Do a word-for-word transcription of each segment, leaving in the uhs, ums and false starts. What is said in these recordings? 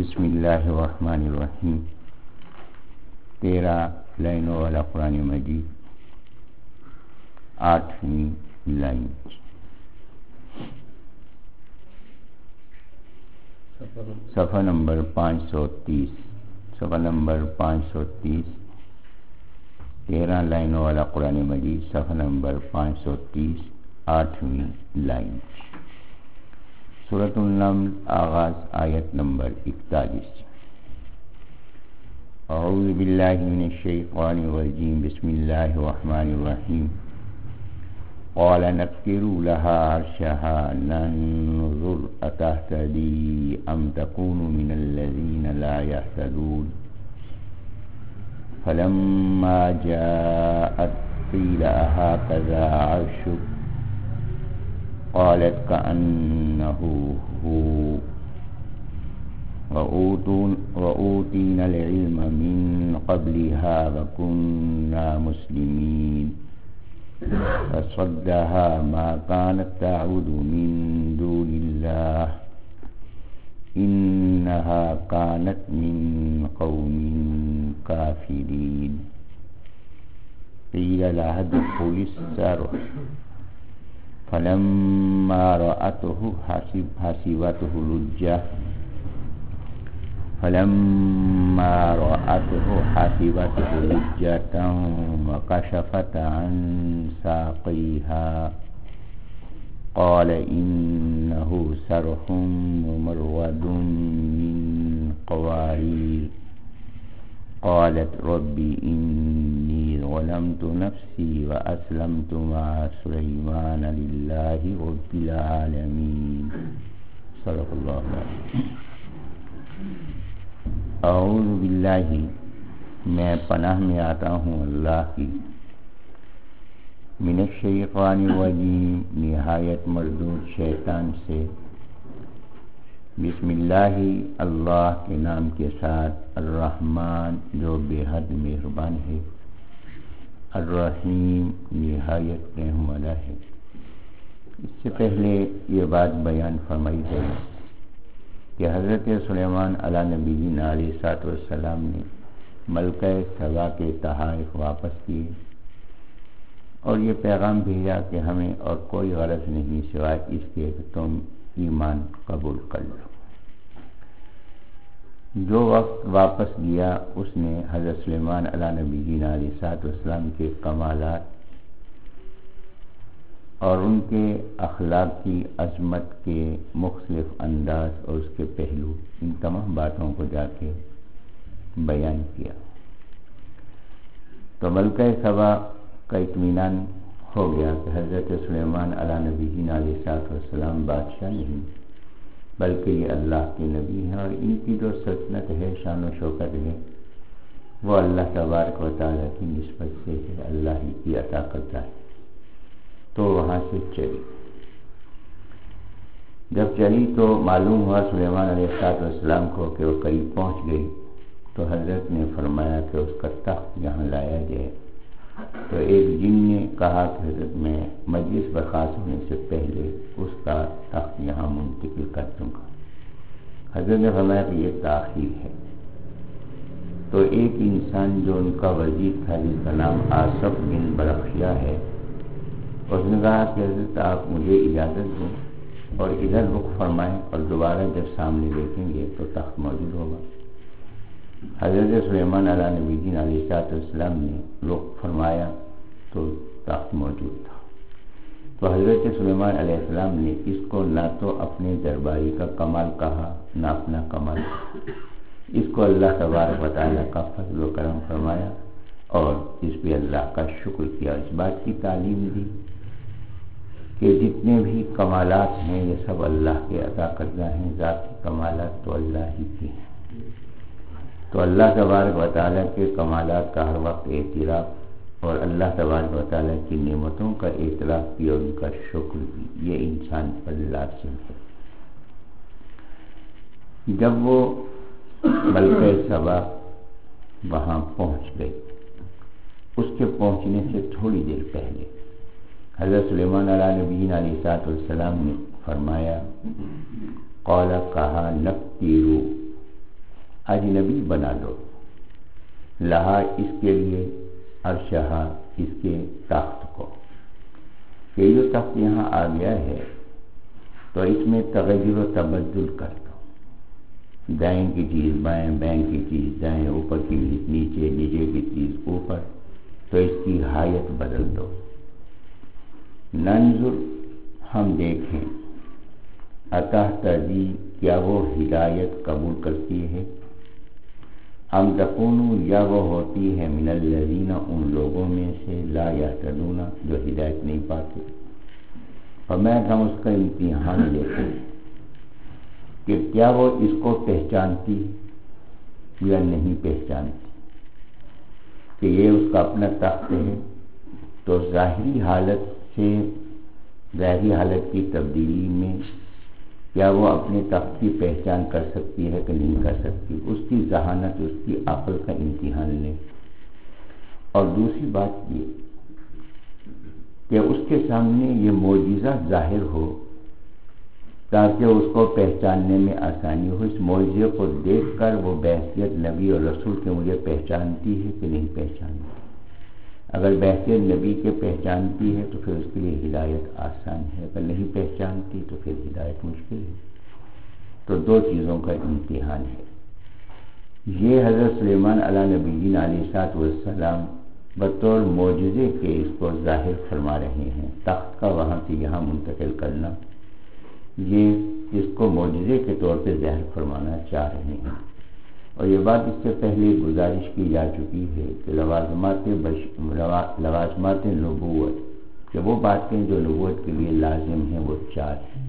بسم اللہ الرحمن الرحیم. تیرہ لائنوں والا قرآن مجید، آٹھویں لائن. صفحہ نمبر پانچ سو تیس صفحہ نمبر پانچ سو تیس تیرہ لائنوں والا قرآن مجید، صفحہ نمبر پانچ سو تیس، آٹھویں لائن. سورۃ النمل، آغاز آیت نمبر اکتالیس. اعوذ باللہ من الشیطان الرجیم، بسم اللہ الرحمن الرحیم. قال نكروا لها عرشها ننظر أتهتدي أم تكون من الذين لا يهتدون. فلما جاءت قيل أهكذا عرشك قالت كأنه هو وأوتينا العلم من قبلها وكنا مسلمين. فصدها ما كانت تعبد من دون الله إنها كانت من قوم كافرين. قيل لها ادخل الصرح فلما رأته حسبته لجة فلما رأته حسبته لجة وكشفت عن ساقيها قال إنه صرح ممرد من قوارير. قالت ربي إني ظلمت نفسي وأسلمت مع سليمان لله رب العالمين. صدق الله العظيم. اعوذ باللہ، میں پناہ میں آتا ہوں اللہ کی، من الشیطان الرجیم، نہایت مردود شیطان سے. بسم اللہ، اللہ کے نام کے ساتھ، الرحمن جو بے حد مہربان ہے، الرحیم نہایت رحم والا ہے. اس سے پہلے یہ بات بیان فرمائی ہے کہ حضرت سلیمان علیہ نبی علیہ الصلوۃ والسلام نے ملکہ سبا کے تحائف واپس کیے اور یہ پیغام بھیجا کہ ہمیں اور کوئی غرض نہیں سوائے اس کے کہ تم ایمان قبول کر لو. جو وقت واپس گیا اس نے حضرت سلیمان علیہ نبی علیہ الصلوۃ والسلام کے کمالات اور ان کے اخلاق کی عظمت کے مختلف انداز اور اس کے پہلو، ان تمام باتوں کو جا کے بیان کیا. تو ملکہ سبا کا اطمینان ہو گیا کہ حضرت سلیمان علیہ نبی علیہ الصلوۃ والسلام بادشاہ نہیں بلکہ یہ اللہ کے نبی ہیں، اور ان کی جو سلطنت ہے، شان و شوکت ہے، وہ اللہ تبارک و تعالیٰ کی نسبت سے ہے، اللہ ہی کی عطا کرتا ہے. تو وہاں سے چلی. جب چلی تو معلوم ہوا سلیمان علیہ السلام کو کہ وہ قریب پہنچ گئی، تو حضرت نے فرمایا کہ اس کا تخت یہاں لایا جائے. تو ایک جن نے کہا کہ حضرت میں مجلس برخاست ہونے سے پہلے اس کا تخت یہاں منتقل کر دوں گا. حضرت نے فرمایا کہ یہ تاخیر ہے. تو ایک انسان جو ان کا وزیر تھا، جس کا نام آصف بن برخشیہ ہے، اس نے کہا کہ حضرت آپ مجھے اجازت دیں اور ادھر رخ فرمائیں، اور دوبارہ جب سامنے دیکھیں گے تو تخت موجود ہوگا. حضرت سلیمان علیہ نبی علیہ السلام نے رخ فرمایا تو تخت موجود تھا. تو حضرت سلیمان علیہ السلام نے اس کو نہ تو اپنے درباری کا کمال کہا نہ اپنا کمال کہا، اس کو اللہ تبارک و تعالیٰ کا فضل و کرم فرمایا اور اس پہ اللہ کا شکر کیا. اس بات کی تعلیم دی کہ جتنے بھی کمالات ہیں یہ سب اللہ کے عطا کردہ ہیں، ذاتی کمالات تو اللہ ہی کے ہیں. تو اللہ تبارک و تعالیٰ کے کمالات کا ہر وقت اعتراف اور اللہ تبارک و تعالیٰ کی نعمتوں کا اعتراف بھی اور ان کا شکر بھی، یہ انسان پر لازم ہے. جب وہ ملکہ سبا وہاں پہنچ گئی، اس کے پہنچنے سے تھوڑی دیر پہلے حضرت سلیمان علیہ نبی علیہ السلام نے فرمایا، قال کہا نکتیرو اجنبی بنا دو، لہا اس کے لیے عرشہا اس کے تخت کو، کہ جو تخت یہاں آ گیا ہے تو اس میں تغیر و تبدل کر دو، دائیں کی چیز بائیں، بائیں کی چیز دائیں، اوپر کی چیز نیچے، نیچے کی چیز اوپر، تو اس کی حایت بدل دو۔ ننظر ہم دیکھیں، اتہتدی کیا وہ ہدایت قبول کرتی ہے، ام تکون یا وہ ہوتی ہے من الذین ان لوگوں میں سے لا یہتدون جو ہدایت نہیں پاتے۔ فرمایا ہم اس کا امتحان لیتے ہیں کہ کیا وہ اس کو پہچانتی یا نہیں پہچانتی، کہ یہ اس کا اپنا تخت ہے تو ظاہری حالت سے ظاہری حالت کی تبدیلی میں کیا وہ اپنے تخت کی پہچان کر سکتی ہے کہ نہیں کر سکتی، اس کی ذہانت اس کی عقل کا امتحان لیں۔ اور دوسری بات یہ کہ اس کے سامنے یہ معجزہ ظاہر ہو تاکہ اس کو پہچاننے میں آسانی ہو، اس معجزے کو دیکھ کر وہ بحیثیت نبی اور رسول کے مجھے پہچانتی ہے کہ نہیں پہچانتی۔ اگر بحیثیت نبی کے پہچانتی ہے تو پھر اس کے لیے ہدایت آسان ہے، اگر نہیں پہچانتی تو پھر ہدایت مشکل ہے۔ تو دو چیزوں کا امتحان ہے۔ یہ حضرت سلیمان علیہ نبیین علیہ السلام بطور معجزے کے اس کو ظاہر فرما رہے ہیں، تخت کا وہاں سے یہاں منتقل کرنا، یہ اس کو معجزے کے طور پہ ظاہر فرمانا چاہ رہے ہیں۔ اور یہ بات اس سے پہلے گزارش کی جا چکی ہے کہ لوازمات بش... لوازمات نبوت کہ وہ باتیں جو نبوت کے لیے لازم ہیں وہ چار ہیں۔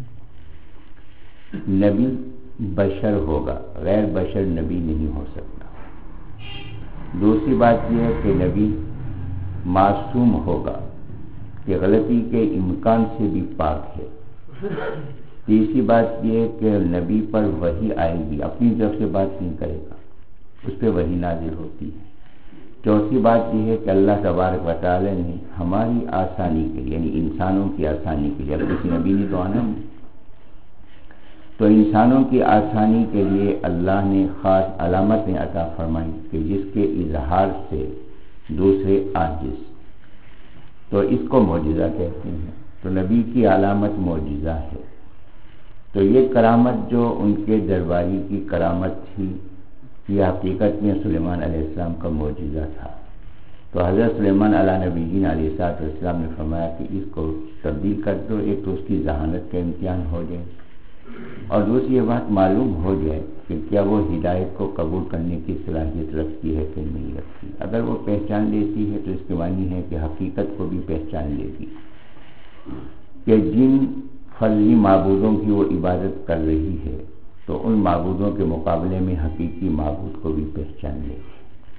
نبی بشر ہوگا، غیر بشر نبی نہیں ہو سکتا۔ دوسری بات یہ ہے کہ نبی معصوم ہوگا کہ غلطی کے امکان سے بھی پاک ہے۔ تیسری بات یہ ہے کہ نبی پر وحی آئے گی، اپنی طرف سے بات نہیں کرے گا، اس پہ وحی نازل ہوتی ہے۔ چوتھی بات یہ ہے کہ اللہ تبارک و تعالی نے ہماری آسانی کے لیے، یعنی انسانوں کی آسانی کے لیے، اب کسی نبی نے تو آنا نہیں، تو انسانوں کی آسانی کے لیے اللہ نے خاص علامتیں عطا فرمائی کہ جس کے اظہار سے دوسرے عاجز، تو اس کو معجزہ کہتے ہیں۔ تو نبی کی علامت معجزہ ہے۔ تو یہ کرامت جو ان کے درباری کی کرامت تھی، یہ حقیقت میں سلیمان علیہ السلام کا معجزہ تھا۔ تو حضرت سلیمان علیہ نبیین علیہ السلام نے فرمایا کہ اس کو تبدیل کر دو، ایک تو اس کی ذہانت کا امتحان ہو جائے، اور دوسری یہ بات معلوم ہو جائے کہ کیا وہ ہدایت کو قبول کرنے کی صلاحیت رکھتی ہے کہ نہیں رکھتی۔ اگر وہ پہچان لیتی ہے تو اس کے معنی ہے کہ حقیقت کو بھی پہچان لے گی، کہ جن فرضی معبودوں کی وہ عبادت کر رہی ہے تو ان معبودوں کے مقابلے میں حقیقی معبود کو بھی پہچان لے گی۔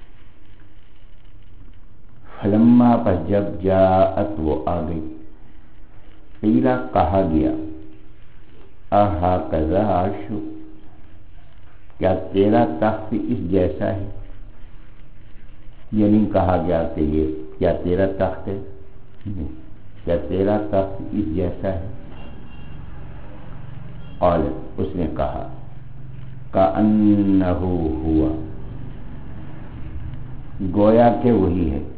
فلما پس جب جاءت وہ آ گئی، قیلا کہا گیا، آہا کذا عرشو کیا تیرا تخت اس جیسا ہے، یہ نہیں کہا گیا کہ یہ کیا تیرا تخت ہے، کیا تیرا تخت اس جیسا ہے۔ اور اس نے کہا کأنہ ہوا، گویا کہ وہی ہے۔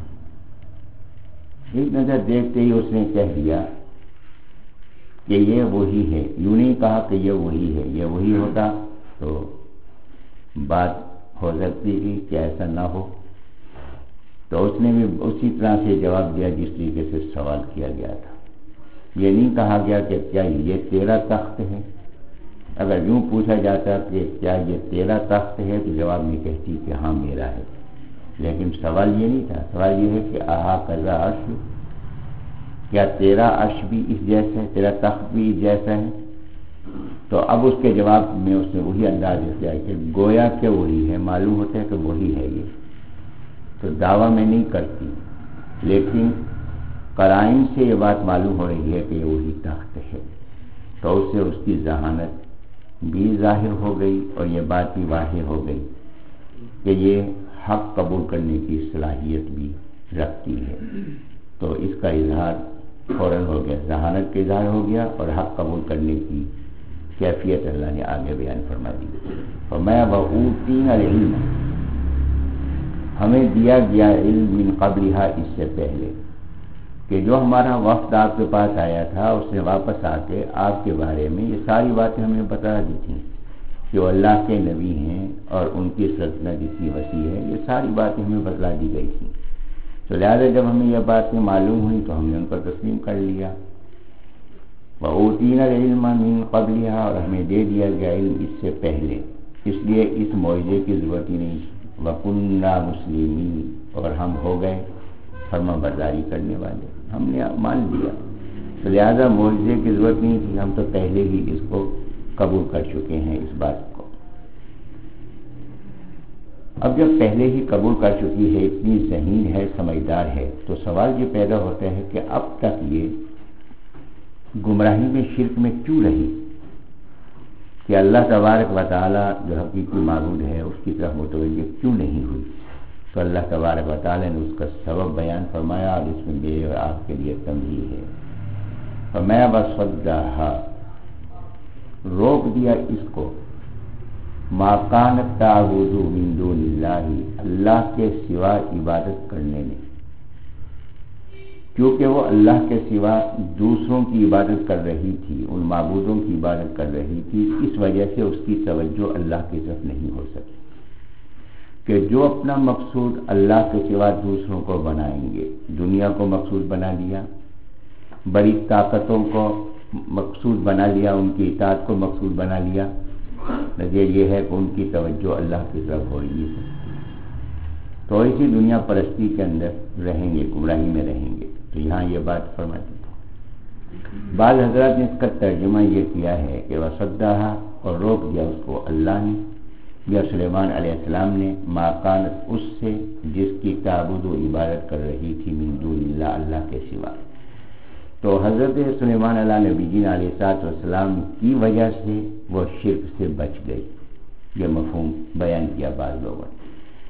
ایک نظر دیکھتے ہی اس نے کہہ دیا کہ یہ وہی ہے، یوں نہیں کہا کہ یہ وہی ہے، یہ وہی ہوتا تو بات ہو سکتی تھی کہ ایسا نہ ہو۔ تو اس نے بھی اسی طرح سے جواب دیا جس طریقے سے سوال کیا گیا تھا۔ یہ نہیں کہا گیا کہ کیا یہ تیرا تخت ہے۔ اگر یوں پوچھا جاتا کہ کیا یہ تیرا تخت ہے تو جواب میں کہتی کہ ہاں میرا ہے، لیکن سوال یہ نہیں تھا۔ سوال یہ ہے کہ آہا کذا عرش، کیا تیرا عرش بھی اس جیسا ہے، تیرا تخت بھی اس جیسا ہے۔ تو اب اس کے جواب میں اس نے وہی انداز کیا کہ گویا کہ وہی ہے، معلوم ہوتا ہے کہ وہی ہے۔ یہ تو دعویٰ میں نہیں کرتی، لیکن قرائن سے یہ بات معلوم ہو رہی ہے کہ یہ وہی تخت ہے۔ تو اس سے اس کی ذہانت بھی ظاہر ہو گئی اور یہ بات بھی واضح ہو گئی کہ یہ حق قبول کرنے کی صلاحیت بھی رکھتی ہے۔ تو اس کا اظہار فوراً ہو گیا، ذہانت کا اظہار ہو گیا اور حق قبول کرنے کی کیفیت اللہ نے آگے بیان فرما دی. فرمایا وَأُوتِينَا الْعِلْمَ، ہمیں دیا گیا علم من قبلہا، اس سے پہلے کہ جو ہمارا وفد آپ کے پاس آیا تھا اس نے واپس آ کے آپ کے بارے میں یہ ساری باتیں ہمیں بتا دی تھیں کہ وہ اللہ کے نبی ہیں اور ان کی سلطنت اتنی وسیع ہے. یہ ساری باتیں ہمیں بتلا دی گئی تھیں. تو لہٰذا جب ہمیں یہ باتیں معلوم ہوئی تو ہم نے ان پر تسلیم کر لیا. وَأُوتِينَا الْعِلْمَ مِن قَبْلِهَا، اور ہمیں دے دیا گیا علم اس سے پہلے، اس لیے اس معجزے کی ضرورت ہی نہیں. وَكُنَّا مُسْلِمِينَ، اور ہم ہو گئے فرما برداری کرنے والے، ہم نے مان لیا. تو لہذا معجزے کی ضرورت نہیں تھی، ہم تو پہلے ہی اس کو قبول کر چکے ہیں اس بات کو. اب جب پہلے ہی قبول کر چکی ہے، اتنی ذہین ہے، سمجھدار ہے، تو سوال یہ پیدا ہوتا ہے کہ اب تک یہ گمراہی میں، شرک میں کیوں رہی، کہ اللہ تبارک و تعالی جو حقیقی معبود ہے اس کی طرف متوجہ کیوں نہیں ہوئی. تو اللہ تبارک و تعالی نے اس کا سبب بیان فرمایا، اور اس میں میرے اور آپ کے لیے تنبیہ ہے. فرمایا وَصَدَّهَا، روک دیا اس کو، مَا كَانَتْ تَعْبُدُ مِن دُونِ اللَّهِ، اللہ کے سوا عبادت کرنے میں، کیونکہ وہ اللہ کے سوا دوسروں کی عبادت کر رہی تھی، ان معبودوں کی عبادت کر رہی تھی. اس وجہ سے اس کی توجہ اللہ کی طرف نہیں ہو سکی، کہ جو اپنا مقصود اللہ کے سوا دوسروں کو بنائیں گے، دنیا کو مقصود بنا لیا، بڑی طاقتوں کو مقصود بنا لیا، ان کی اطاعت کو مقصود بنا لیا، نتیجہ یہ ہے کہ ان کی توجہ اللہ کی طرف ہو رہی ہے. تو اسی دنیا پرستی کے اندر رہیں گے، گمراہی میں رہیں گے. تو یہاں یہ بات فرماتی ہے. بعض حضرات نے اس کا ترجمہ یہ کیا ہے کہ وَصَدَّهَا، اور روک دیا اس کو اللہ نے یا سلیمان علیہ السلام نے، ما کانت، اس سے جس کی تعبد و عبادت کر رہی تھی، من دون اللہ، اللہ کے سوا. تو حضرت سلیمان علیہ نبی جین علیہ السلام کی وجہ سے وہ شرک سے بچ گئی. یہ مفہوم بیان کیا بعض لوگوں نے.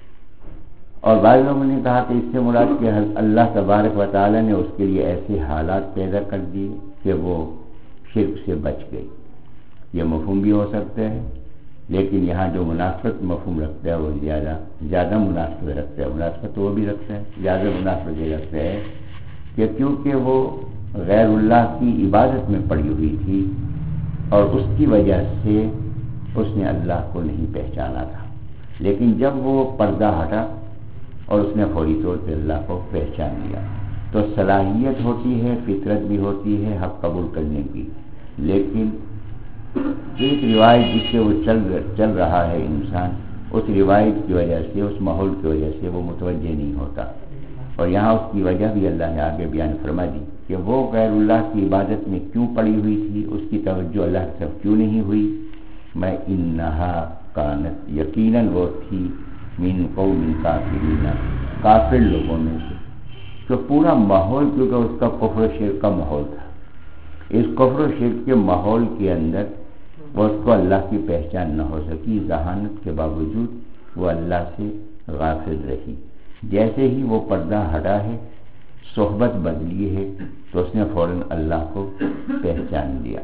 اور بعض لوگوں نے کہا کہ اس سے مراد کہ اللہ تبارک و تعالی نے اس کے لیے ایسے حالات پیدا کر دیے کہ وہ شرک سے بچ گئی. یہ مفہوم بھی ہو سکتا ہے، لیکن یہاں جو مناسبت مفہوم رکھتا ہے وہ زیادہ زیادہ مناسبت رکھتا ہے. مناسبت وہ بھی رکھتا ہے، زیادہ مناسبت یہ رکھتا ہے کہ کیونکہ وہ غیر اللہ کی عبادت میں پڑی ہوئی تھی اور اس کی وجہ سے اس نے اللہ کو نہیں پہچانا تھا. لیکن جب وہ پردہ ہٹا اور اس نے فوری طور پہ اللہ کو پہچان لیا، تو صلاحیت ہوتی ہے، فطرت بھی ہوتی ہے حق قبول کرنے کی. لیکن ایک روایت جس سے وہ چل چل رہا ہے انسان، اس روایت کی وجہ سے، اس ماحول کی وجہ سے وہ متوجہ نہیں ہوتا. اور یہاں اس کی وجہ بھی اللہ نے آگے بیان فرما دی کہ وہ غیر اللہ کی عبادت میں کیوں پڑی ہوئی تھی، اس کی توجہ اللہ کی طرف کیوں نہیں ہوئی. میں انہا کانت، یقیناً وہ تھی، من قوم کافرین، کافر لوگوں میں سے. تو پورا ماحول کیونکہ اس کا کفر و شرک کا ماحول تھا، اس کفر و شرک کے ماحول کے اندر وہ اس کو اللہ کی پہچان نہ ہو سکی. ذہانت کے باوجود وہ اللہ سے غافل رہی. جیسے ہی وہ پردہ ہٹا ہے، صحبت بدلی ہے، تو اس نے فوراً اللہ کو پہچان لیا.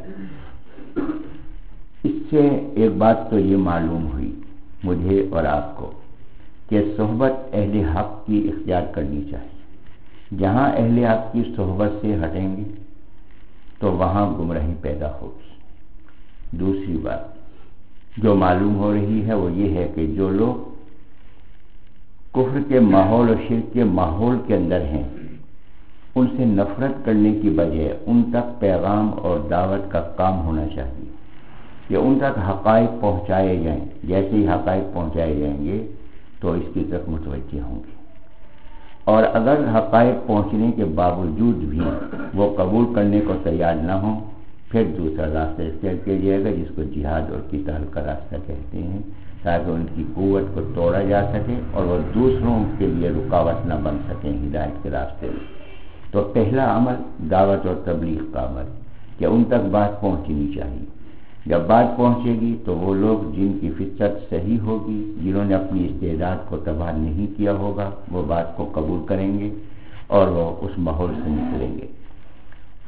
اس سے ایک بات تو یہ معلوم ہوئی مجھے اور آپ کو کہ صحبت اہل حق کی اختیار کرنی چاہیے. جہاں اہل حق کی صحبت سے ہٹیں گے تو وہاں گمراہی پیدا ہوگی. دوسری بات جو معلوم ہو رہی ہے وہ یہ ہے کہ جو لوگ کفر کے ماحول اور شرک کے ماحول کے اندر ہیں، ان سے نفرت کرنے کی بجائے ان تک پیغام اور دعوت کا کام ہونا چاہیے کہ ان تک حقائق پہنچائے جائیں. جیسے ہی حقائق پہنچائے جائیں گے تو اس کی طرف متوجہ ہوں گے. اور اگر حقائق پہنچنے کے باوجود بھی وہ قبول کرنے کو تیار نہ ہوں، پھر دوسرا راستہ اختیار کیا جائے گا جس کو جہاد اور قتال کا راستہ کہتے ہیں، تاکہ ان کی قوت کو توڑا جا سکے اور وہ دوسروں کے لیے رکاوٹ نہ بن سکیں ہدایت کے راستے میں. تو پہلا عمل دعوت اور تبلیغ کا عمل کہ ان تک بات پہنچنی چاہیے. جب بات پہنچے گی تو وہ لوگ جن کی فطرت صحیح ہوگی، جنہوں نے اپنی استعداد کو تباہ نہیں کیا ہوگا، وہ بات کو قبول کریں گے اور وہ اس ماحول سے نکلیں گے.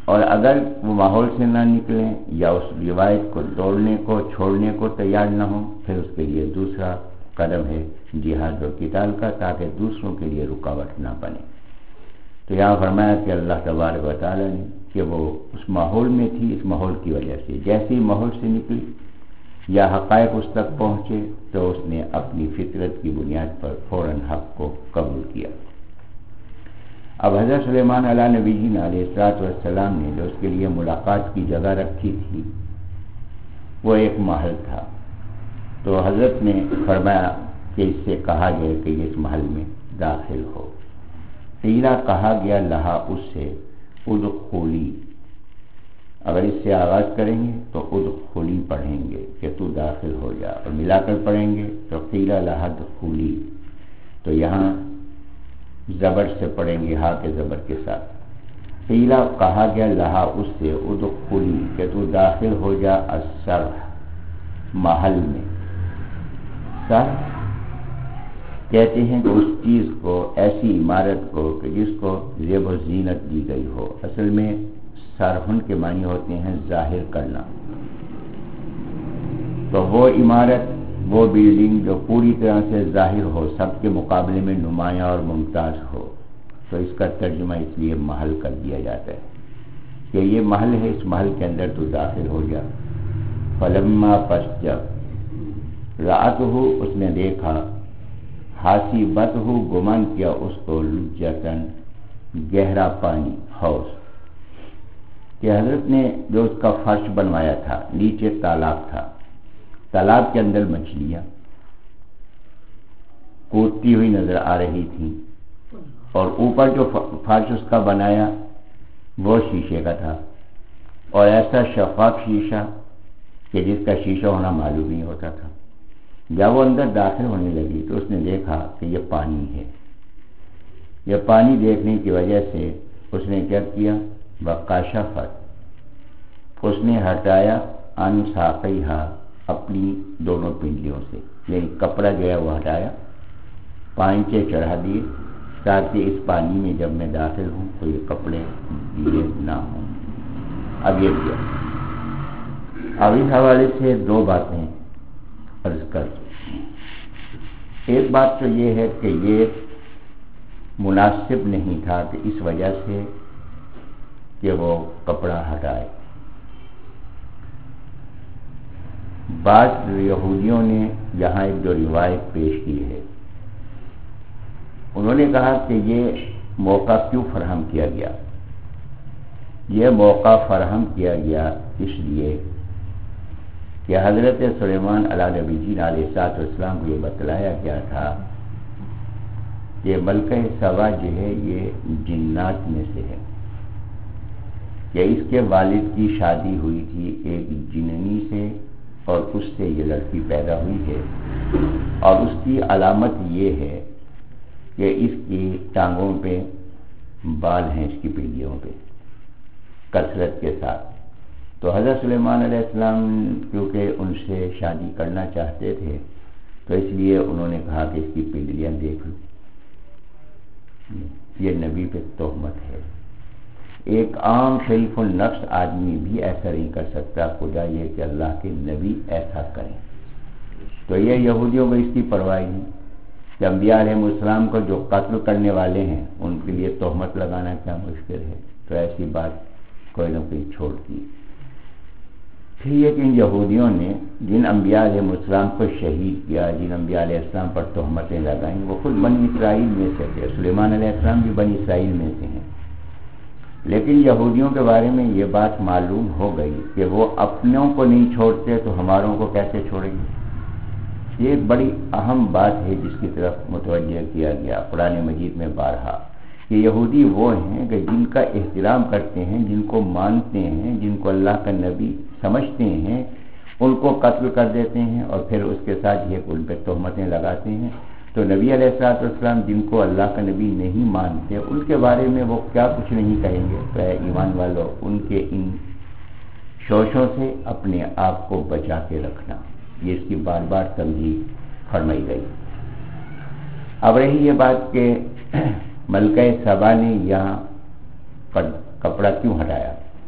اور اگر وہ ماحول سے نہ نکلیں یا اس روایت کو توڑنے کو چھوڑنے کو تیار نہ ہوں، پھر اس کے لیے دوسرا قدم ہے جہاد اور قتال کا، تاکہ دوسروں کے لیے رکاوٹ نہ بنے۔ تو یہاں فرمایا کہ اللہ تبارک و تعالیٰ نے کہ وہ اس ماحول میں تھی، اس ماحول کی وجہ سے جیسے ہی ماحول سے نکلی یا حقائق اس تک پہنچے تو اس نے اپنی فطرت کی بنیاد پر فوراً حق کو قبول کیا۔ اب حضرت سلیمان علیہ نبی جی علیہ الصلوۃ والسلام نے جو اس کے لیے ملاقات کی جگہ رکھی تھی وہ ایک محل تھا، تو حضرت نے فرمایا کہ اس سے کہا گیا کہ اس محل میں داخل ہو۔ قیلا کہا گیا لہا اس سے ادخلی، اگر اس سے آغاز کریں گے تو ادخلی پڑھیں گے کہ تو داخل ہو جا، اور ملا کر پڑھیں گے تو قیلا لہا دخلی، تو یہاں زبر سے پڑھیں گے ہا کے زبر کے ساتھ۔ قیلا کہا گیا لہا اس سے ادخلی کہ تو داخل ہو جا السرح، محل میں۔ سرح کہتے ہیں کہ اس چیز کو، ایسی عمارت کو کہ جس کو زیب و زینت دی گئی ہو۔ اصل میں سرحن کے معنی ہوتے ہیں ظاہر کرنا، تو وہ عمارت، وہ بلڈنگ جو پوری طرح سے ظاہر ہو، سب کے مقابلے میں نمایاں اور ممتاز ہو، تو اس کا ترجمہ اس لیے محل کر دیا جاتا ہے کہ یہ محل ہے، اس محل کے اندر تو داخل ہو جا۔ فلما پس جب رات ہو اس نے دیکھا، حاسبت ہو گمان کیا اس کو، لجتن گہرا پانی، حوض، کہ حضرت نے جو اس کا فرش بنوایا تھا، نیچے تالاب تھا، تالاب کے اندر مچھلیاں کودتی ہوئی نظر آ رہی تھیں، اور اوپر جو فرش اس کا بنایا وہ شیشے کا تھا، اور ایسا شفاف شیشہ کہ جس کا شیشہ ہونا معلوم نہیں ہوتا تھا۔ جب وہ اندر داخل ہونے لگی تو اس نے دیکھا کہ یہ پانی ہے۔ یہ پانی دیکھنے کی وجہ سے اس نے کیا کیا، وکاشفت، اس نے ہٹایا ان ساقیہا، اپنی دونوں پنڈلیوں سے، یعنی کپڑا جو ہے وہ ہٹایا، پائنچے چڑھا دیے تاکہ اس پانی میں جب میں داخل ہوں تو یہ کپڑے گیلے نہ ہوں۔ اب یہ کیا، اب اس حوالے سے دو باتیں عرض کر۔ ایک بات تو یہ ہے کہ یہ مناسب نہیں تھا کہ اس وجہ سے کہ وہ کپڑا ہٹائے۔ بعض یہودیوں نے یہاں ایک جو روایت پیش کی ہے، انہوں نے کہا کہ یہ موقع کیوں فراہم کیا گیا؟ یہ موقع فراہم کیا گیا اس لیے کہ حضرت سلیمان علیہ نبی جی علیہ الصلوۃ والسلام کو یہ بتلایا گیا تھا کہ ملکہ سبا جو ہے یہ جنات میں سے ہے، کہ اس کے والد کی شادی ہوئی تھی ایک جننی سے، اور اس سے یہ لڑکی پیدا ہوئی ہے، اور اس کی علامت یہ ہے کہ اس کی ٹانگوں پہ بال ہیں، اس کی پنڈلیوں پہ کثرت کے ساتھ۔ تو حضرت سلیمان علیہ السلام کیونکہ ان سے شادی کرنا چاہتے تھے تو اس لیے انہوں نے کہا کہ اس کی پنڈلیاں دیکھ لو، یہ نبی پہ تہمت ہے۔ ایک عام شریف النفس آدمی بھی ایسا نہیں کر سکتا، خدا یہ کہ اللہ کے نبی ایسا کریں۔ تو یہ یہودیوں کو اس کی پرواہ نہیں کہ انبیاء علیہ السلام کو جو قتل کرنے والے ہیں ان کے لیے تہمت لگانا کیا مشکل ہے، تو ایسی بات کوئی نہ کوئی چھوڑ دی۔ پھر یہ کہ ان یہودیوں نے جن انبیاء علیہ السلام کو شہید کیا، جن انبیاء علیہ السلام پر تہمتیں لگائیں، وہ خود بنی اسرائیل میں سے تھے، سلیمان علیہ السلام بھی بنی اسرائیل میں سے ہیں، لیکن یہودیوں کے بارے میں یہ بات معلوم ہو گئی کہ وہ اپنوں کو نہیں چھوڑتے تو ہماروں کو کیسے چھوڑیں گے۔ یہ ایک بڑی اہم بات ہے جس کی طرف متوجہ کیا گیا قرآن مجید میں بارہا، کہ یہودی وہ ہیں کہ جن کا احترام کرتے ہیں، جن کو مانتے ہیں، جن کو اللہ کا نبی سمجھتے ہیں، ان کو قتل کر دیتے ہیں، اور پھر اس کے ساتھ یہ ان پہ تہمتیں لگاتے ہیں۔ تو نبی علیہ الصلوۃ والسلام جن کو اللہ کا نبی نہیں مانتے، ان کے بارے میں وہ کیا کچھ نہیں کہیں گے۔ تو اے ایمان والو، ان کے ان شوشوں سے اپنے آپ کو بچا کے رکھنا، یہ اس کی بار بار تنبیہ فرمائی گئی۔ اب رہی یہ بات کہ ملکہ سبا نے یہاں کپڑا کیوں ہٹایا،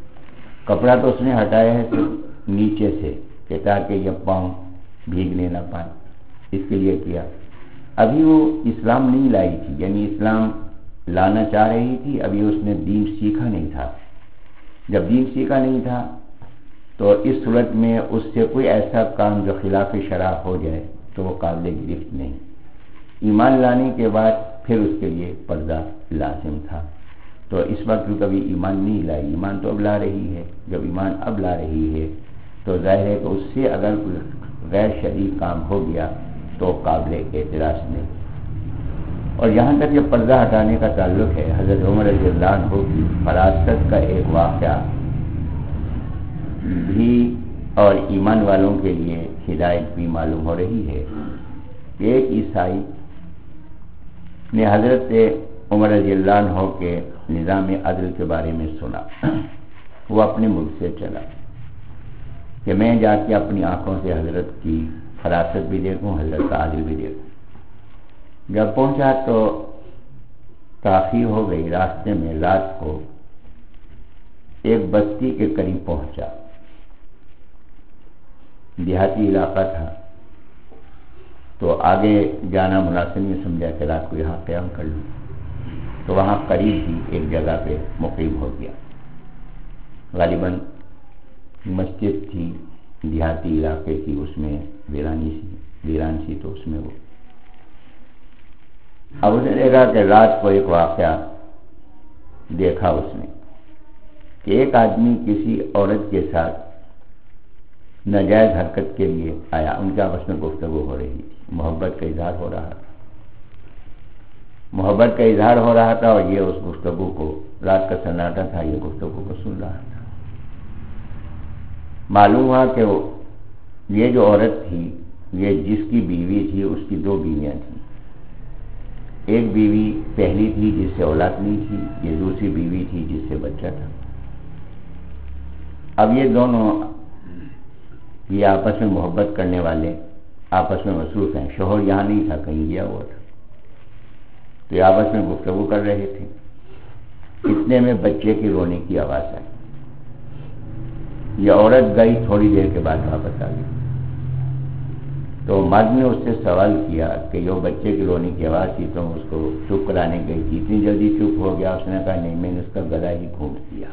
کپڑا تو اس نے ہٹایا ہے صرف نیچے سے کہ تاکہ یہ پاؤں بھیگنے نہ پائیں، اس کے لیے کیا۔ ابھی وہ اسلام نہیں لائی تھی، یعنی اسلام لانا چاہ رہی تھی، ابھی اس نے دین سیکھا نہیں تھا۔ جب دین سیکھا نہیں تھا تو اس صورت میں اس سے کوئی ایسا کام جو خلاف شرع ہو جائے تو وہ قابل گرفت نہیں۔ ایمان لانے کے بعد پھر اس کے لیے پردہ لازم تھا، تو اس وقت کبھی ایمان نہیں لائی، ایمان تو اب لا رہی ہے۔ جب ایمان اب لا رہی ہے تو ظاہر ہے کہ اس سے اگر کوئی غیر شرعی کام ہو گیا تو قابل اعتراض نہیں۔ اور یہاں تک یہ پردہ ہٹانے کا تعلق ہے، حضرت عمر رضی اللہ عنہ کی فراست کا ایک واقعہ بھی اور ایمان والوں کے لیے ہدایت بھی معلوم ہو رہی ہے۔ ایک عیسائی نے حضرت عمر رضی اللہ عنہ کے نظام عدل کے بارے میں سنا، وہ اپنے ملک سے چلا کہ میں جا کے اپنی آنکھوں سے حضرت کی فراست بھی دیکھوں، حضرت کا عدل بھی دیکھوں۔ جب پہنچا تو تاخیر ہو گئی، راستے میں رات کو ایک بستی کے قریب پہنچا، دیہاتی علاقہ تھا تو آگے جانا مناسب نہیں سمجھا کہ رات کو یہاں قیام کر لوں، تو وہاں قریب ہی ایک جگہ پہ مقیم ہو گیا۔ غالباً مسجد تھی دیہاتی علاقے کی، اس میں ویرانی سی ویران سی تو اس میں وہ اب اس نے دیکھا کہ رات کو ایک واقعہ دیکھا اس نے کہ ایک آدمی کسی عورت کے ساتھ ناجائز حرکت کے لیے آیا، ان کے آپس میں گفتگو ہو رہی تھی، محبت کا اظہار ہو رہا تھا محبت کا اظہار ہو رہا تھا اور یہ اس گفتگو کو، رات کا سناٹا تھا، یہ گفتگو کو سن رہا تھا۔ معلوم ہوا کہ یہ جو عورت تھی، یہ جس کی بیوی تھی، اس کی دو بیویاں تھیں۔ ایک بیوی پہلی تھی جس سے اولاد نہیں تھی، یہ دوسری بیوی تھی جس سے بچہ تھا۔ اب یہ دونوں یہ آپس میں محبت کرنے والے آپس میں مصروف ہیں، شوہر یہاں نہیں تھا، کہیں گیا ہوا تھا، تو یہ آپس میں گفتگو کر رہے تھے۔ اتنے میں بچے کی رونے کی آواز آئی، یہ عورت گئی، تھوڑی دیر کے بعد واپس آ گئی، تو مرد نے اس سے سوال کیا کہ یہ بچے کی رونے کی آواز تھی، تم اس کو چپ کرانے گئی تھی، اتنی جلدی چپ ہو گیا؟ اس نے کہا نہیں، میں نے اس کا گلا ہی گھونٹ دیا۔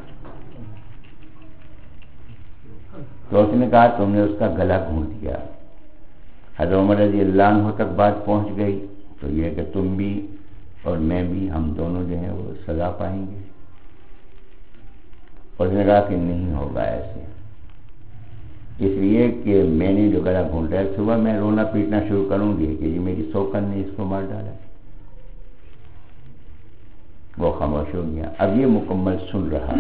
تو اس نے کہا تم نے اس کا گلا گھونٹ دیا۔ حضرت عمر رضی اللہ عنہ تک بات پہنچ گئی، تو یہ کہ تم بھی اور میں بھی، ہم دونوں جو ہیں وہ سزا پائیں گے۔ اور اس نے کہا کہ نہیں ہوگا ایسے، اس لیے کہ میں نے جو گلا گھونٹا ہے، صبح میں رونا پیٹنا شروع کروں گی کہ یہ میری سوکن نے اس کو مار ڈالا۔ وہ خاموش ہو گیا۔ اب یہ مکمل سن رہا،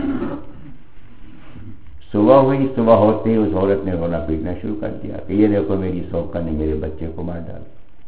صبح ہوئی، صبح ہوتے ہی اس عورت نے رونا پیٹنا شروع کر دیا کہ یہ دیکھو میری سوکن نے میرے بچے کو مار ڈالا۔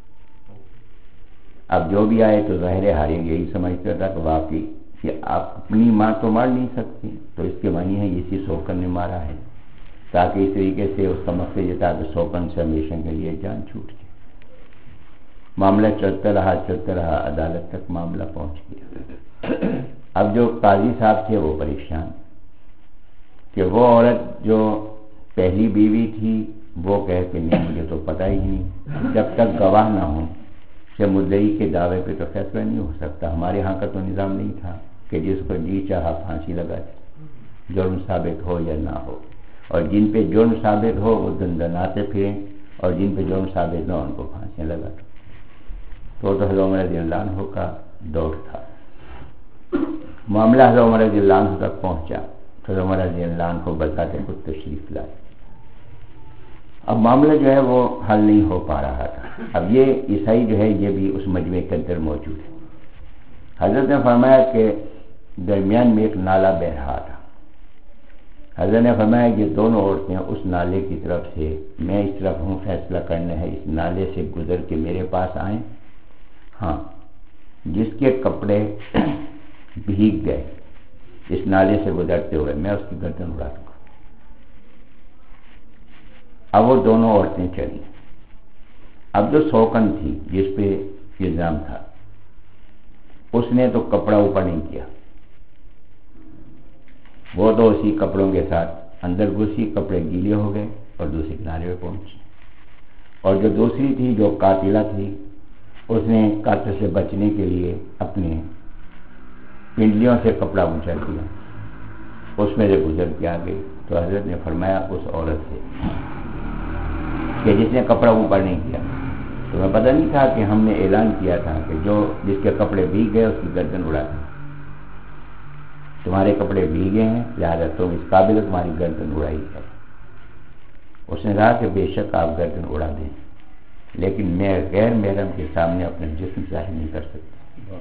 اب جو بھی آئے تو ظاہر ہارے یہی سمجھتا تھا کہ واقعی کہ آپ اپنی ماں تو مار نہیں سکتی، تو اس کے معنی ہے اسی سوکن نے مارا ہے، تاکہ اس طریقے سے اس کا مقصد یہ تھا کہ سوکن سے ہمیشہ کے لیے جان چھوٹ جائے۔ معاملہ چلتا رہا چلتا رہا عدالت تک معاملہ پہنچ گیا۔ اب جو قاضی صاحب تھے وہ پریشان کہ وہ عورت جو پہلی بیوی تھی وہ کہے کہ نہیں مجھے تو پتہ ہی نہیں، جب تک گواہ نہ ہوں سے مدعی کے دعوے پہ تو فیصلہ نہیں ہو سکتا۔ ہمارے ہاں کا تو نظام نہیں تھا کہ جس پر جی چاہا پھانسی لگا دے، جرم ثابت ہو یا نہ ہو، اور جن پہ جرم ثابت ہو وہ دندناتے پھریں، اور جن پہ جرم ثابت نہ ہو ان کو پھانسیاں لگا دیں۔ تو تو حضرت عمر رضی اللہ عنہ کا دور تھا۔ معاملہ حضرت عمر رضی اللہ عنہ تک پہنچا، حضرت عمر رضی اللہ عنہ کو بتاتے خود تشریف لائے۔ اب معاملہ جو ہے وہ حل نہیں ہو پا رہا تھا۔ اب یہ عیسائی جو ہے یہ بھی اس مجمع کے اندر موجود ہے۔ حضرت نے فرمایا کہ درمیان میں ایک نالا بہ رہا تھا۔ حضرت نے فرمایا یہ دونوں عورتیں اس نالے کی طرف سے، میں اس طرف ہوں، فیصلہ کرنا ہے، اس نالے سے گزر کے میرے پاس آئیں۔ ہاں، جس کے کپڑے بھیگ گئے اس نالے سے گزرتے ہوئے، میں اس کی گردن اڑا دوں گا۔ اب وہ دونوں عورتیں چلی۔ اب جو سوکن تھی جس پہ الزام تھا، اس نے تو کپڑا اوپر نہیں کیا، وہ تو اسی کپڑوں کے ساتھ اندر گھسی، کپڑے گیلے ہو گئے اور دوسرے کنارے پہ پہنچی۔ اور جو دوسری تھی جو قاتلہ تھی، اس نے قاتل سے بچنے کے لیے اپنے پنڈلیوں سے کپڑا اونچا کیا، اس میں سے گزر کے آ گئی۔ تو حضرت نے فرمایا اس عورت سے کہ جس نے کپڑا اوپر نہیں کیا، تمہیں پتہ نہیں تھا کہ ہم نے اعلان کیا تھا کہ جو جس کے کپڑے بھیگ گئے اس کی گردن اڑا دیں، تمہارے کپڑے بھیگے ہیں لہٰذا تم اس قابل تمہاری گردن اڑائی ہے۔ اس نے کہا کہ بے شک آپ گردن اڑا دیں، لیکن میں غیر محرم کے سامنے اپنا جسم ظاہر نہیں کر سکتا۔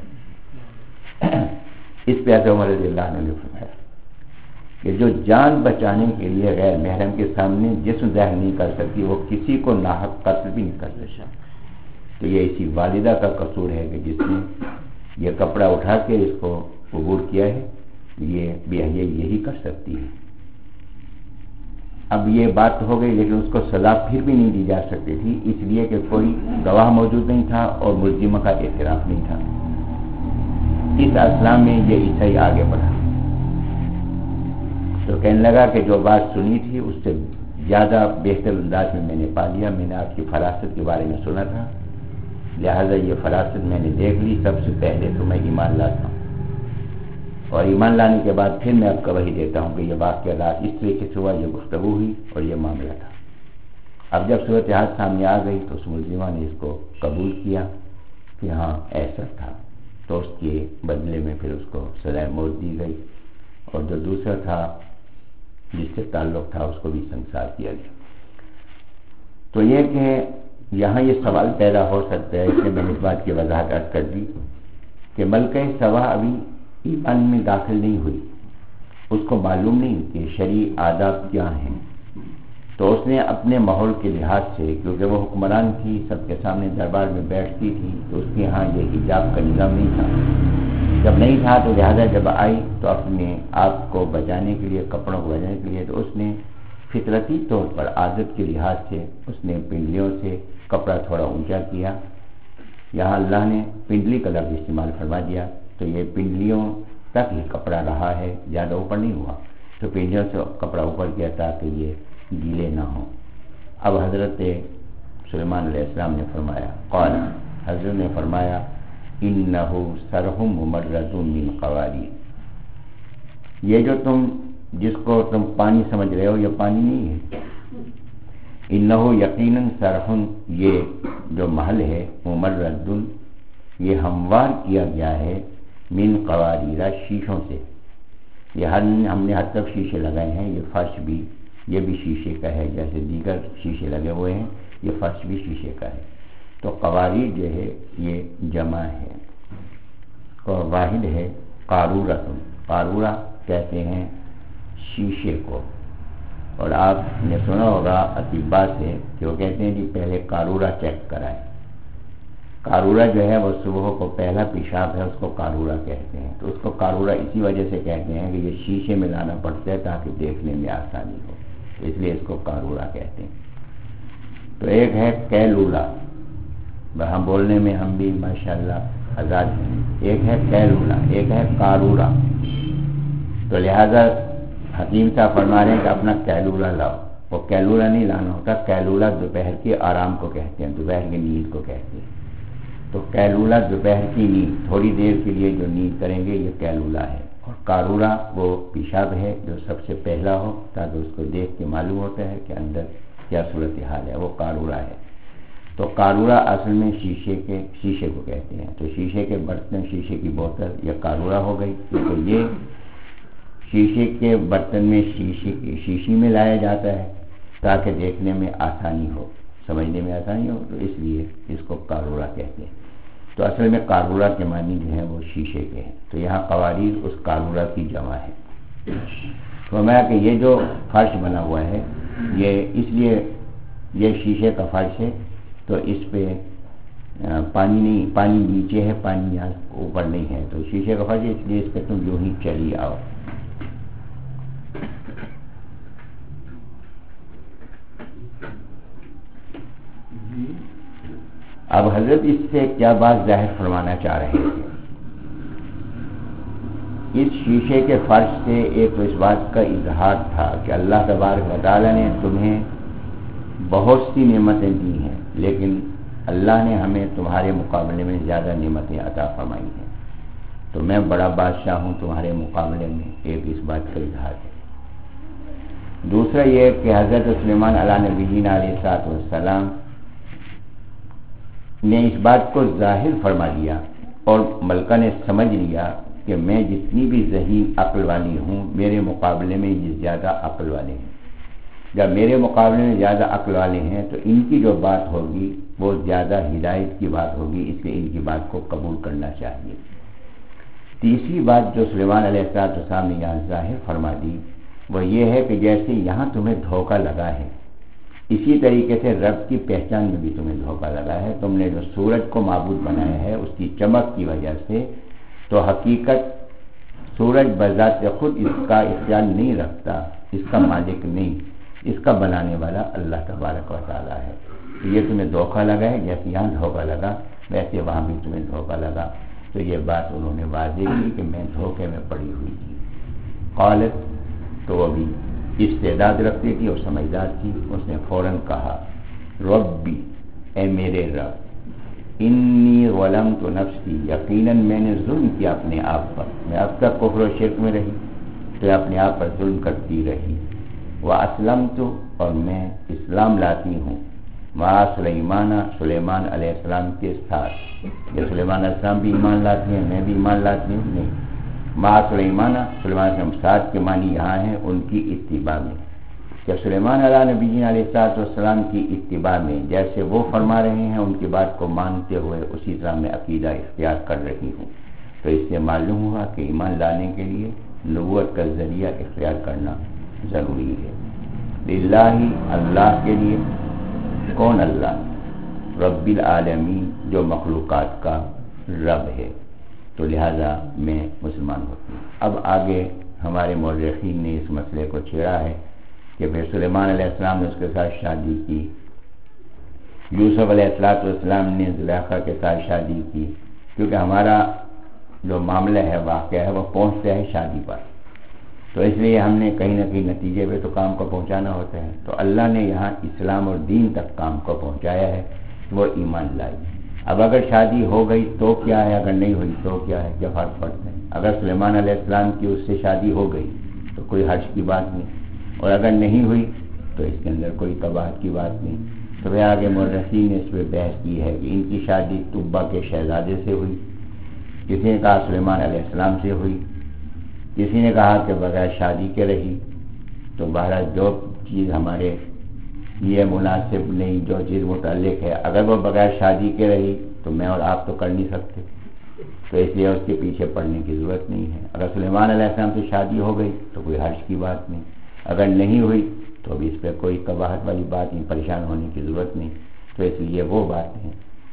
اس پہ حضرت عمر رضی اللہ عنہ نے فرمایا کہ جو جان بچانے کے لیے غیر محرم کے سامنے جسم ظاہر نہیں کر سکتی، وہ کسی کو ناحق قتل بھی نہیں کر سکتا۔ تو یہ اسی والدہ کا قصور ہے کہ جس نے یہ کپڑا اٹھا کے اس کو عبور کیا ہے، یہ بھی یہی کر سکتی ہے۔ اب یہ بات ہو گئی، لیکن اس کو سزا پھر بھی نہیں دی جا سکتی تھی، اس لیے کہ کوئی گواہ موجود نہیں تھا اور ملزمہ کا اعتراف نہیں تھا۔ اس اسلام میں یہ عیسائی آگے بڑھا تو کہنے لگا کہ جو بات سنی تھی اس سے زیادہ بہتر انداز میں میں نے پا لیا، میں نے آپ کی فراست کے بارے میں سنا تھا، لہذا یہ فراست میں نے دیکھ لی، سب سے پہلے تو میں ایمان لاتا ہوں، اور ایمان لانے کے بعد پھر میں آپ گواہی دیتا ہوں کہ یہ واقعہ رات اس طریقے سے ہوا، یہ گفتگو ہوئی اور یہ معاملہ تھا۔ اب جب صورتحال سامنے آ گئی تو اس ملزمہ نے اس کو قبول کیا کہ ہاں ایسا تھا، تو اس کے بدلے میں پھر اس کو سزائے موت دی گئی، اور جو دوسرا تھا جس سے تعلق تھا اس کو بھی سنسار کیا گیا۔ تو یہ کہ یہاں یہ سوال پیدا ہو سکتا ہے کہ میں نے اس بات کی وضاحت عرض کر دی کہ ملکہ سبا ابھی ایمان میں داخل نہیں ہوئی، اس کو معلوم نہیں کہ شرعی آداب کیا ہیں، تو اس نے اپنے ماحول کے لحاظ سے، کیونکہ وہ حکمران تھی، سب کے سامنے دربار میں بیٹھتی تھی، تو اس کے ہاں یہ حجاب کا نظام نہیں تھا۔ جب نہیں تھا تو لہٰذا جب آئی تو اپنے آپ کو بچانے کے لیے، کپڑوں کو بچانے کے لیے، تو اس نے فطرتی طور پر عادت کے لحاظ سے اس نے پنڈلیوں سے کپڑا تھوڑا اونچا کیا۔ یہاں اللہ نے پنڈلی کا لفظ استعمال فرما دیا، تو یہ پنڈلیوں تک ہی کپڑا رہا ہے، زیادہ اوپر نہیں ہوا، تو پنڈلیوں سے کپڑا اوپر کیا تاکہ یہ گیلے نہ ہوں۔ اب حضرت سلیمان علیہ السلام نے فرمایا، قال، حضرت نے فرمایا، انہ سرہم ممرد من قواریر، یہ جو تم جس کو تم پانی سمجھ رہے ہو یہ پانی نہیں ہے، انہ یقیناً سرہم، یہ جو محل ہے، ممرد، یہ ہموار کیا گیا ہے، من قواریر، شیشوں سے، یہ ہر ہم نے ہر طرف شیشے لگائے ہیں، یہ فرش بھی یہ بھی شیشے کا ہے، جیسے دیگر شیشے لگے ہوئے ہیں، یہ فرش بھی شیشے کا ہے۔ تو قواریر جو ہے یہ جمع ہے اور واحد ہے قارورہ، قارورہ کہتے ہیں شیشے کو، اور آپ نے سنا ہوگا اطباء سے کہ وہ کہتے ہیں کہ پہلے قارورہ چیک کرائیں۔ قارورہ جو ہے وہ صبح کو پہلا پیشاب ہے، اس کو قارورہ کہتے ہیں، تو اس کو قارورہ اسی وجہ سے کہتے ہیں کہ یہ شیشے میں لانا پڑتا ہے تاکہ دیکھنے میں آسانی ہو، اس لیے اس کو قارورہ کہتے ہیں۔ تو ایک ہے کیلولہ، ہم بولنے میں ہم بھی ماشاءاللہ آزاد ہیں، ایک ہے کیلولہ، ایک ہے قارورہ، تو لہذا حکیم صاحب فرما رہے ہیں کہ اپنا کیلولہ لاؤ، وہ کیلولہ نہیں لانا ہوتا، کیلولہ دوپہر کے آرام کو کہتے ہیں، دوپہر کی نیند کو کہتے ہیں، تو کیلولہ دوپہر کی نیند، تھوڑی دیر کے لیے جو نیند کریں گے یہ کیلولہ ہے، اور قارورہ وہ پیشاب ہے جو سب سے پہلا ہو تاکہ اس کو دیکھ کے معلوم ہوتا ہے کہ اندر کیا صورتحال ہے، وہ قارورہ ہے۔ تو قارورہ اصل میں شیشے کے شیشے کو کہتے ہیں، تو شیشے کے برتن، شیشے کی بوتل یہ قارورہ ہو گئی، کیونکہ یہ شیشے کے برتن میں شیشے کی شیشی میں لایا جاتا ہے تاکہ دیکھنے میں آسانی ہو، سمجھنے میں آسانی ہو، تو اس لیے اس کو قارورہ کہتے ہیں۔ تو اصل میں قارورہ کے معنی جو ہیں وہ شیشے کے ہیں، تو یہاں قواریر اس قارورہ کی جمع ہے۔ فرمایا کہ یہ جو فرش بنا ہوا ہے یہ اس لیے یہ شیشے کا فرش ہے، تو اس پہ پانی نہیں، پانی نیچے ہے، پانی یہاں اوپر نہیں ہے، تو شیشے کا فرش ہے، اس لیے اس پہ تم یوں ہی چلی آؤ۔ اب حضرت اس سے کیا بات ظاہر فرمانا چاہ رہے ہیں؟ اس شیشے کے فرش سے ایک تو اس بات کا اظہار تھا کہ اللہ تبارک و تعالیٰ نے تمہیں بہت سی نعمتیں دی ہیں، لیکن اللہ نے ہمیں تمہارے مقابلے میں زیادہ نعمتیں عطا فرمائی ہیں، تو میں بڑا بادشاہ ہوں تمہارے مقابلے میں، ایک اس بات کا اظہار ہے۔ دوسرا یہ کہ حضرت سلیمان علیہ نبینا علیہ الصلوۃ والسلام نے اس بات کو ظاہر فرما دیا اور ملکہ نے سمجھ لیا کہ میں جتنی بھی ذہین عقل والی ہوں، میرے مقابلے میں یہ زیادہ عقل والے ہیں۔ جب میرے مقابلے میں زیادہ عقل والے ہیں تو ان کی جو بات ہوگی وہ زیادہ ہدایت کی بات ہوگی، اس لیے ان کی بات کو قبول کرنا چاہیے۔ تیسری بات جو سلیمان علیہ السلام نے یہاں ظاہر فرما دی وہ یہ ہے کہ جیسے یہاں تمہیں دھوکہ لگا ہے، اسی طریقے سے رب کی پہچان میں بھی تمہیں دھوکہ لگا ہے۔ تم نے جو سورج کو معبود بنایا ہے اس کی چمک کی وجہ سے، تو حقیقت سورج بذات خود اس کا اختیار نہیں رکھتا، اس کا مالک نہیں، اس کا بنانے والا اللہ تبارک و تعالیٰ ہے۔ تو یہ تمہیں دھوکہ لگا ہے، جیسے یہاں دھوکہ لگا ویسے وہاں بھی تمہیں دھوکہ لگا۔ تو یہ بات انہوں نے واضح کی کہ میں دھوکے میں پڑی ہوئی تھی۔ قالت، تو وہ بھی استعداد رکھتی تھی اور سمجھدار تھی، اس نے فوراً کہا ربی، اے میرے رب، انی ظلمت نفسی، یقیناً میں نے ظلم کیا اپنے آپ پر، میں اب تک کفر و شرک میں رہی تو اپنے آپ پر ظلم کرتی رہی۔ واسلمت، اور میں اسلام لاتی ہوں، مع سلیمان، سلیمان علیہ السلام کے ساتھ۔ یہ سلیمان علیہ السلام بھی ایمان لاتے ہیں، میں بھی ایمان لاتی ہوں؟ نہیں، مع سلیمان، سلیمان علیہ السلام ساتھ کے معنی یہاں ہیں ان کی اتباع میں، کہ سلیمان علیہ نبی علیہ السلام کی اتباع میں جیسے وہ فرما رہے ہیں ان کی بات کو مانتے ہوئے اسی طرح میں عقیدہ اختیار کر رہی ہوں۔ تو اس سے معلوم ہوا کہ ایمان لانے کے لیے نبوت کا ذریعہ اختیار کرنا ضروری ہے۔ للہ، اللہ کے لیے، کون اللہ؟ رب العالمین، جو مخلوقات کا رب ہے، تو لہذا میں مسلمان ہوتی ہوں۔ اب آگے ہمارے مورخین نے اس مسئلے کو چھیڑا ہے کہ پھر سلیمان علیہ السلام نے اس کے ساتھ شادی کی، یوسف علیہ السلام نے زلیخا کے ساتھ شادی کی، کیونکہ ہمارا جو معاملہ ہے واقعہ ہے وہ پہنچتا ہے شادی پر، تو اس لیے ہم نے کہیں نہ کہیں نتیجے پہ تو کام کو پہنچانا ہوتا ہے۔ تو اللہ نے یہاں اسلام اور دین تک کام کو پہنچایا ہے، وہ ایمان لائی۔ اب اگر شادی ہو گئی تو کیا ہے، اگر نہیں ہوئی تو کیا ہے، کیا فرق پڑتا ہے؟ اگر سلیمان علیہ السلام کی اس سے شادی ہو گئی تو کوئی حرج کی بات نہیں، اور اگر نہیں ہوئی تو اس کے اندر کوئی قباحت کی بات نہیں۔ تو پھر آگے مورخین نے اس پہ بحث کی ہے کہ ان کی شادی طبہ کے شہزادے سے ہوئی، کسی نے کہا سلیمان علیہ السلام سے ہوئی، کسی نے کہا کہ بغیر شادی کے رہی۔ تو بہرحال جو چیز ہمارے یہ مناسب نہیں، جو چیز متعلق ہے، اگر وہ بغیر شادی کے رہی تو میں اور آپ تو کر نہیں سکتے، تو اس لیے اس کے پیچھے پڑنے کی ضرورت نہیں ہے۔ اگر سلیمان علیہ السلام سے شادی ہو گئی تو کوئی حرج کی بات نہیں، اگر نہیں ہوئی تو اب اس پہ کوئی قباحت والی بات نہیں، پریشان ہونے کی ضرورت نہیں۔ تو اس لیے وہ باتیں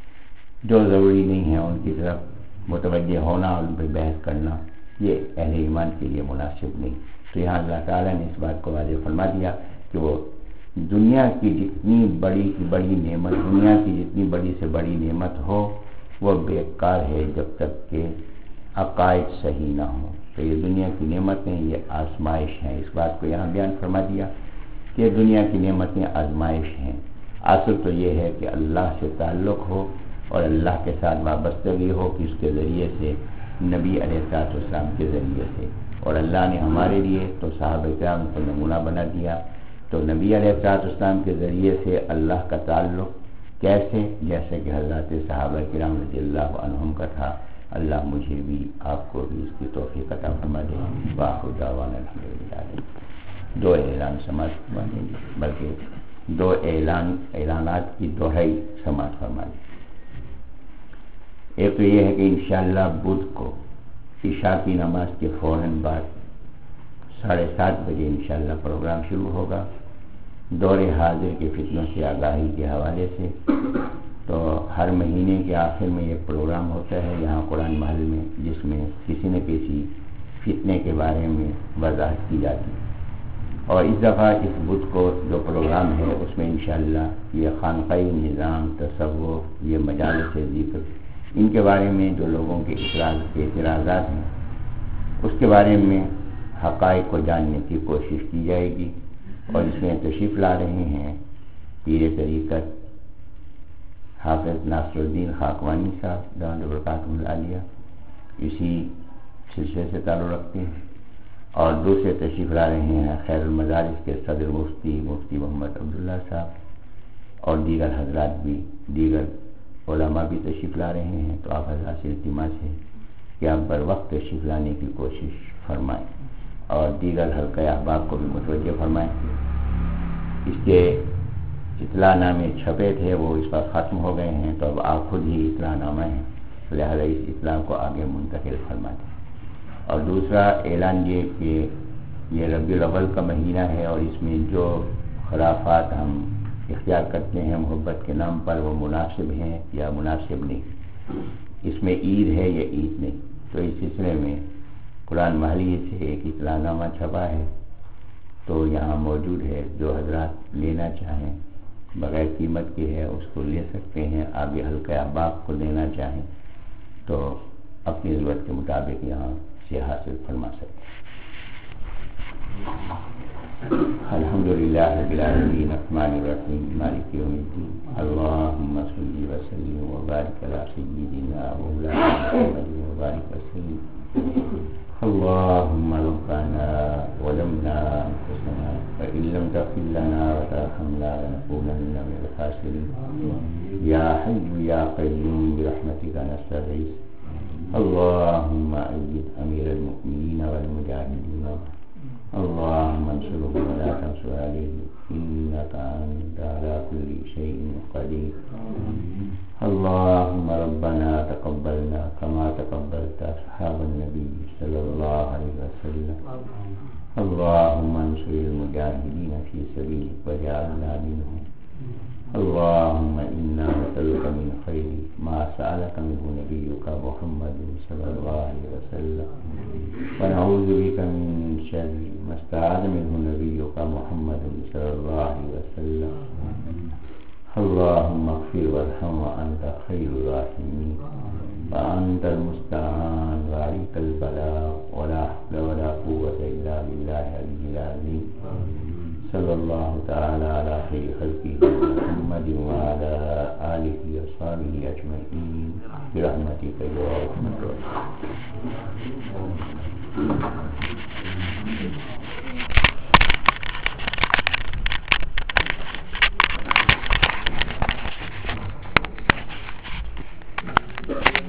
جو ضروری نہیں ہیں ان کی طرف متوجہ ہونا اور ان پہ بحث کرنا یہ اہل ایمان کے لیے مناسب نہیں۔ تو یہاں اللہ تعالیٰ نے اس بات کو واضح فرما دیا کہ وہ دنیا کی جتنی بڑی کی بڑی نعمت، دنیا کی جتنی بڑی سے بڑی نعمت ہو وہ بیکار ہے جب تک کہ عقائد صحیح نہ ہوں۔ تو یہ دنیا کی نعمتیں یہ آزمائش ہیں، اس بات کو یہاں بیان فرما دیا کہ دنیا کی نعمتیں آزمائش ہیں۔ اصل تو یہ ہے کہ اللہ سے تعلق ہو اور اللہ کے ساتھ وابستگی ہو کہ اس کے ذریعے سے نبی علیہ السلام کے ذریعے سے، اور اللہ نے ہمارے لیے تو صحابہ کرام کو نمونہ بنا دیا۔ تو نبی علیہ السلام کے ذریعے سے اللہ کا تعلق کیسے؟ جیسے کہ حضرات صحابہ کرام رضی اللہ عنہم کا تھا۔ اللہ مجھے بھی آپ کو بھی اس کی توفیق عطا فرما دے۔ وآخر دعوانا الحمدللہ۔ دو اعلان سماعت فرما دیں، بلکہ دو اعلان اعلانات کی دوہرائی سماعت فرما دیں۔ ایک تو یہ ہے کہ انشاءاللہ بدھ کو عشاء کی نماز کے فوراً بعد ساڑھے سات بجے انشاءاللہ پروگرام شروع ہوگا، دور حاضر کے فتنوں سے آگاہی کے حوالے سے۔ تو ہر مہینے کے آخر میں یہ پروگرام ہوتا ہے یہاں قرآن محل میں، جس میں کسی نہ کسی فتنے کے بارے میں وضاحت کی جاتی ہے۔ اور اس دفعہ اس بدھ کو جو پروگرام ہے اس میں انشاءاللہ یہ خانقاہی نظام، تصوف، یہ مجالس ذکر، ان کے بارے میں جو لوگوں کے اعتراض کے اعتراضات ہیں اس کے بارے میں حقائق کو جاننے کی کوشش کی جائے گی۔ اور اس میں تشریف لا رہے ہیں پیر طریقت حافظ ناصر الدین خاکوانی صاحب دامت برکاتہ العالیہ، اسی سلسلے سے تعلق رکھتے ہیں۔ اور دوسرے تشریف لا رہے ہیں خیر المدارس کے صدر مفتی مفتی محمد عبداللہ صاحب، اور دیگر حضرات بھی، دیگر علماء بھی تشریف لا رہے ہیں۔ تو آپ حضرات سے التماس ہے کہ آپ بر وقت تشریف لانے کی کوشش فرمائیں اور دیگر حلقہ احباب کو بھی متوجہ فرمائیں۔ اس کے اطلاع نامے چھپے تھے، وہ اس وقت ختم ہو گئے ہیں، تو اب آپ خود ہی اطلاع نامہ ہیں، لہذا اس اطلاع کو آگے منتقل فرما دیں۔ اور دوسرا اعلان یہ کہ یہ ربیع الاول کا مہینہ ہے، اور اس میں جو خرافات ہم اختیار کرتے ہیں محبت کے نام پر، وہ مناسب ہیں یا مناسب نہیں، اس میں عید ہے یا عید نہیں۔ تو اس سلسلے میں قرآن محلیہ سے ایک اطلاع نامہ چھپا ہے، تو یہاں موجود ہے، جو حضرات لینا چاہیں بغیر قیمت کے ہے اس کو لے سکتے ہیں، آگے حلقہ احباب کو لینا چاہیں تو اپنی ضرورت کے مطابق یہاں سے حاصل فرما سکتے ہیں۔ الحمدللہ رب العالمین الرحمن الرحیم مالک یوم الدین، اللہم صلی وسلم وبارک علی سیدنا مولانا محمد وبارک وسلم۔ اللهم ربنا ظلمنا أنفسنا وإن لم تغفر لنا وترحمنا لنكونن من الخاسرين يا حي يا قيوم برحمتك نستغيث اللهم أيد أمير المؤمنين والمجاهدين اللهم انصرهم ولا تنصر عليهم إنك أنت على كل شيء قدير اللهم ربنا تقبلنا كما تقبلت أصحاب النبي صلى الله عليه وسلم اللهم انصر المجاهدين في سبيلك واجعلنا منهم اللهم إنا نسألك من خير ما سألك منه نبيك محمد صلى الله عليه وسلم ونعوذ بك من شر ما استعاذ منه نبيك محمد صلى الله عليه وسلم اللهم اغفر وارحم وأنت خير الراحمين وأنت المستعان وعليك البلاغ ولا حول ولا قوة إلا بالله العلي العظيم صلى الله تعالى على خير خلقه محمد وعلى آله وصحبه أجمعين برحمتك يا أرحم الراحمين۔